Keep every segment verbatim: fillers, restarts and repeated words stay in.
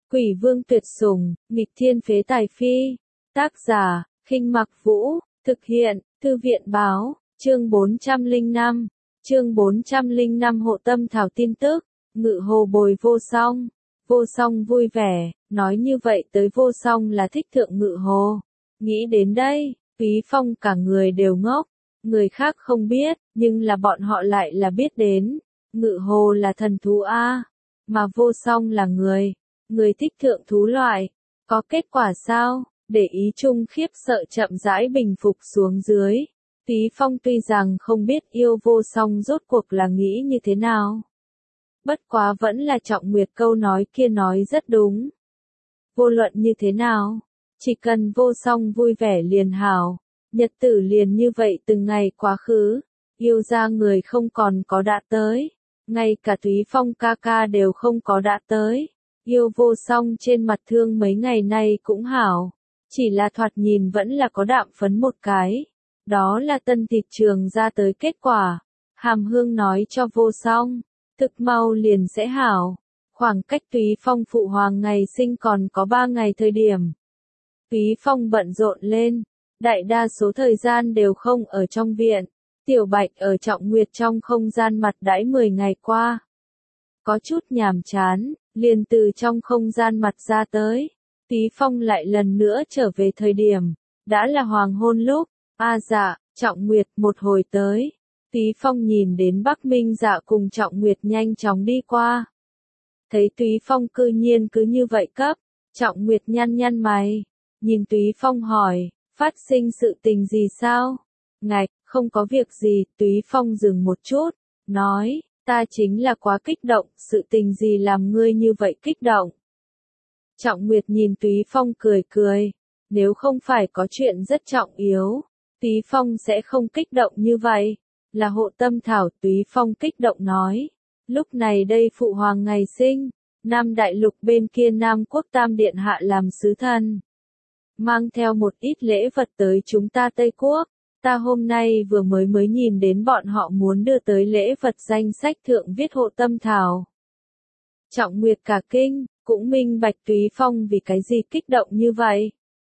Quỷ vương tuyệt sủng, nghịch thiên phế tài phi. Tác giả, Khinh Mặc Vũ, thực hiện, Thư viện báo, chương bốn trăm lẻ năm, chương bốn trăm lẻ năm hộ tâm thảo tin tức, Ngự Hồ bồi Vô Song. Vô Song vui vẻ, nói như vậy tới Vô Song là thích thượng Ngự Hồ. Nghĩ đến đây, Túy Phong cả người đều ngốc, người khác không biết, nhưng là bọn họ lại là biết đến. Ngự Hồ là thần thú A, mà Vô Song là người, người thích thượng thú loại. Có kết quả sao? Để ý chung khiếp sợ chậm rãi bình phục xuống dưới. Túy Phong tuy rằng không biết yêu Vô Song rốt cuộc là nghĩ như thế nào. Bất quá vẫn là Trọng Nguyệt câu nói kia nói rất đúng. Vô luận như thế nào, chỉ cần Vô Song vui vẻ liền hảo, nhật tử liền như vậy từng ngày quá khứ, yêu ra người không còn có đã tới, ngay cả Túy Phong ca ca đều không có đã tới, yêu Vô Song trên mặt thương mấy ngày nay cũng hảo, chỉ là thoạt nhìn vẫn là có đạm phấn một cái, đó là tân thịt trường ra tới kết quả, Hàm Hương nói cho Vô Song. Thực mau liền sẽ hảo, khoảng cách Túy Phong phụ hoàng ngày sinh còn có ba ngày thời điểm. Túy Phong bận rộn lên, đại đa số thời gian đều không ở trong viện, Tiểu Bạch ở Trọng Nguyệt trong không gian mặt đãi mười ngày qua. Có chút nhàm chán, liền từ trong không gian mặt ra tới, Túy Phong lại lần nữa trở về thời điểm, đã là hoàng hôn lúc, a à dạ, Trọng Nguyệt một hồi tới. Túy Phong nhìn đến Bắc Minh Dạ cùng Trọng Nguyệt nhanh chóng đi qua. Thấy Túy Phong cư nhiên cứ như vậy cấp, Trọng Nguyệt nhăn nhăn mày, nhìn Túy Phong hỏi, phát sinh sự tình gì sao? Ngạch, không có việc gì, Túy Phong dừng một chút, nói, ta chính là quá kích động, sự tình gì làm ngươi như vậy kích động? Trọng Nguyệt nhìn Túy Phong cười cười, nếu không phải có chuyện rất trọng yếu, Túy Phong sẽ không kích động như vậy. Là hộ tâm thảo, Túy Phong kích động nói. Lúc này đây phụ hoàng ngày sinh, Nam Đại Lục bên kia Nam Quốc Tam Điện Hạ làm sứ thần. Mang theo một ít lễ vật tới chúng ta Tây Quốc. Ta hôm nay vừa mới mới nhìn đến bọn họ muốn đưa tới lễ vật danh sách thượng viết hộ tâm thảo. Trọng Nguyệt cả kinh, cũng minh bạch Túy Phong vì cái gì kích động như vậy.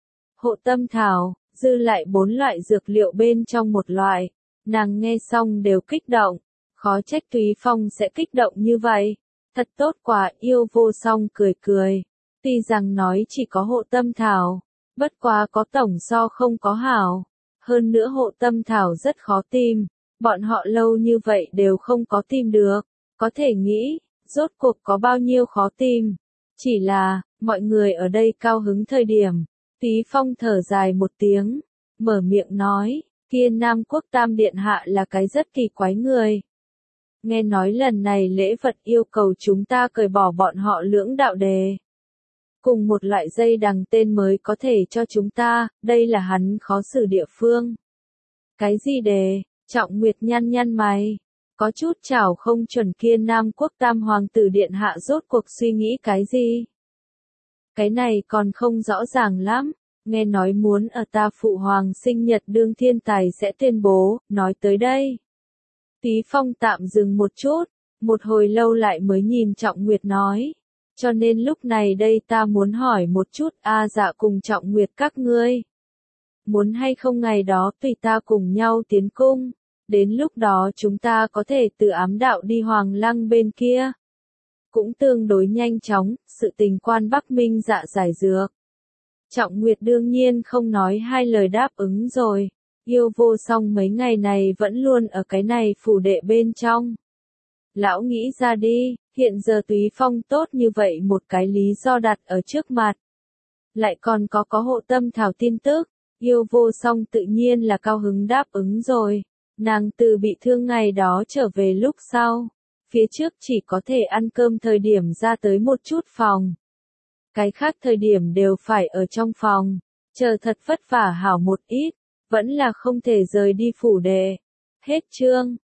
Hộ tâm thảo, dư lại bốn loại dược liệu bên trong một loại. Nàng nghe xong đều kích động, khó trách Túy Phong sẽ kích động như vậy. Thật tốt quá, yêu Vô Song cười cười. Tuy rằng nói chỉ có hộ tâm thảo, bất quá có tổng so không có hảo. Hơn nữa hộ tâm thảo rất khó tìm, bọn họ lâu như vậy đều không có tìm được. Có thể nghĩ, rốt cuộc có bao nhiêu khó tìm. Chỉ là, mọi người ở đây cao hứng thời điểm. Túy Phong thở dài một tiếng, mở miệng nói. Kia Nam Quốc Tam Điện Hạ là cái rất kỳ quái người. Nghe nói lần này lễ vật yêu cầu chúng ta cởi bỏ bọn họ lưỡng đạo đề. Cùng một loại dây đằng tên mới có thể cho chúng ta, đây là hắn khó xử địa phương. Cái gì đề? Trọng Nguyệt nhăn nhăn mày. Có chút chảo không chuẩn kia Nam Quốc Tam Hoàng tử Điện Hạ rốt cuộc suy nghĩ cái gì? Cái này còn không rõ ràng lắm. Nghe nói muốn ở ta phụ hoàng sinh nhật đương thiên tài sẽ tuyên bố, nói tới đây. Túy Phong tạm dừng một chút, một hồi lâu lại mới nhìn Trọng Nguyệt nói. Cho nên lúc này đây ta muốn hỏi một chút a dạ cùng Trọng Nguyệt các ngươi. Muốn hay không ngày đó tùy ta cùng nhau tiến cung, đến lúc đó chúng ta có thể từ ám đạo đi Hoàng Lăng bên kia. Cũng tương đối nhanh chóng, sự tình quan Bắc Minh Dạ giải dược. Trọng Nguyệt đương nhiên không nói hai lời đáp ứng rồi, yêu Vô Song mấy ngày này vẫn luôn ở cái này phủ đệ bên trong. Lão nghĩ ra đi, hiện giờ Túy Phong tốt như vậy một cái lý do đặt ở trước mặt. Lại còn có có hộ tâm thảo tin tức, yêu Vô Song tự nhiên là cao hứng đáp ứng rồi, nàng từ bị thương ngày đó trở về lúc sau, phía trước chỉ có thể ăn cơm thời điểm ra tới một chút phòng. Cái khác thời điểm đều phải ở trong phòng, chờ thật vất vả hảo một ít, vẫn là không thể rời đi phủ đệ. Hết chương.